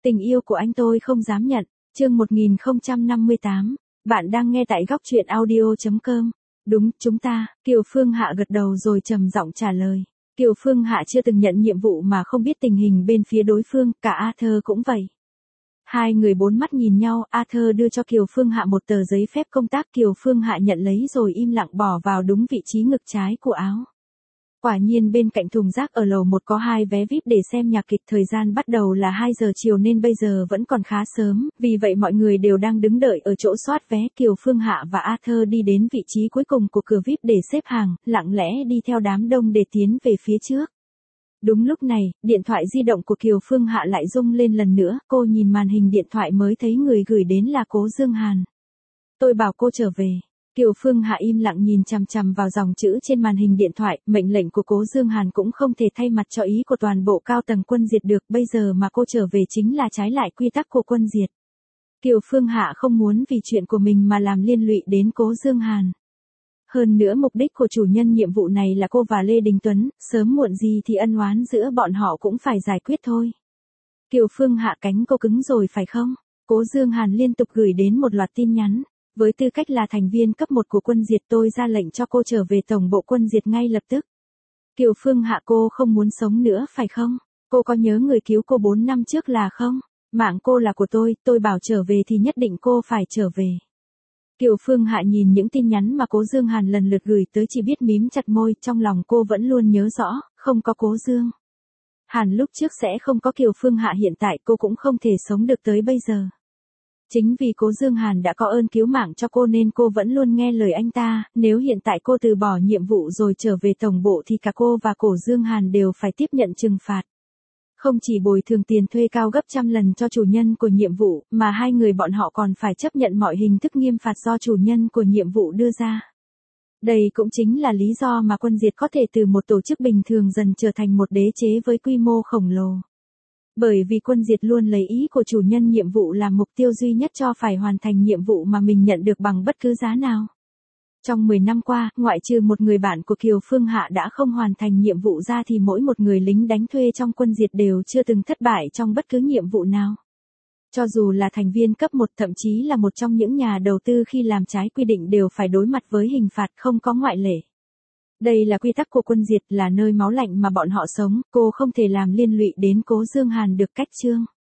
Tình yêu của anh tôi không dám nhận. Chương 1058. Bạn đang nghe tại góc truyện audio.com. Đúng, chúng ta. Kiều Phương Hạ gật đầu rồi trầm giọng trả lời. Kiều Phương Hạ chưa từng nhận nhiệm vụ mà không biết tình hình bên phía đối phương, cả Arthur cũng vậy. Hai người bốn mắt nhìn nhau, Arthur đưa cho Kiều Phương Hạ một tờ giấy phép công tác, Kiều Phương Hạ nhận lấy rồi im lặng bỏ vào đúng vị trí ngực trái của áo. Quả nhiên bên cạnh thùng rác ở lầu 1 có 2 vé VIP để xem nhạc kịch, thời gian bắt đầu là 2 giờ chiều nên bây giờ vẫn còn khá sớm, vì vậy mọi người đều đang đứng đợi ở chỗ soát vé. Kiều Phương Hạ và Arthur đi đến vị trí cuối cùng của cửa VIP để xếp hàng, lặng lẽ đi theo đám đông để tiến về phía trước. Đúng lúc này, điện thoại di động của Kiều Phương Hạ lại rung lên lần nữa, cô nhìn màn hình điện thoại mới thấy người gửi đến là Cố Dương Hàn. Tôi bảo cô trở về. Kiều Phương Hạ im lặng nhìn chằm chằm vào dòng chữ trên màn hình điện thoại, mệnh lệnh của Cố Dương Hàn cũng không thể thay mặt cho ý của toàn bộ cao tầng quân diệt được, bây giờ mà cô trở về chính là trái lại quy tắc của quân diệt. Kiều Phương Hạ không muốn vì chuyện của mình mà làm liên lụy đến Cố Dương Hàn. Hơn nữa mục đích của chủ nhân nhiệm vụ này là cô và Lê Đình Tuấn, sớm muộn gì thì ân oán giữa bọn họ cũng phải giải quyết thôi. Kiều Phương Hạ cánh cô cứng rồi phải không? Cố Dương Hàn liên tục gửi đến một loạt tin nhắn. Với tư cách là thành viên cấp 1 của quân diệt, tôi ra lệnh cho cô trở về tổng bộ quân diệt ngay lập tức. Kiều Phương Hạ, cô không muốn sống nữa phải không? Cô có nhớ người cứu cô 4 năm trước là không? Mạng cô là của tôi bảo trở về thì nhất định cô phải trở về. Kiều Phương Hạ nhìn những tin nhắn mà Cố Dương Hàn lần lượt gửi tới chỉ biết mím chặt môi, trong lòng cô vẫn luôn nhớ rõ, không có Cố Dương Hàn lúc trước sẽ không có Kiều Phương Hạ hiện tại, cô cũng không thể sống được tới bây giờ. Chính vì Cố Dương Hàn đã có ơn cứu mạng cho cô nên cô vẫn luôn nghe lời anh ta, nếu hiện tại cô từ bỏ nhiệm vụ rồi trở về tổng bộ thì cả cô và Cố Dương Hàn đều phải tiếp nhận trừng phạt. Không chỉ bồi thường tiền thuê cao gấp trăm lần cho chủ nhân của nhiệm vụ, mà hai người bọn họ còn phải chấp nhận mọi hình thức nghiêm phạt do chủ nhân của nhiệm vụ đưa ra. Đây cũng chính là lý do mà quân diệt có thể từ một tổ chức bình thường dần trở thành một đế chế với quy mô khổng lồ. Bởi vì quân diệt luôn lấy ý của chủ nhân nhiệm vụ làm mục tiêu duy nhất cho phải hoàn thành nhiệm vụ mà mình nhận được bằng bất cứ giá nào. Trong 10 năm qua, ngoại trừ một người bạn của Kiều Phương Hạ đã không hoàn thành nhiệm vụ ra thì mỗi một người lính đánh thuê trong quân diệt đều chưa từng thất bại trong bất cứ nhiệm vụ nào. Cho dù là thành viên cấp 1, thậm chí là một trong những nhà đầu tư khi làm trái quy định đều phải đối mặt với hình phạt, không có ngoại lệ. Đây là quy tắc của quân diệt, là nơi máu lạnh mà bọn họ sống, cô không thể làm liên lụy đến Cố Dương Hàn được cách chương.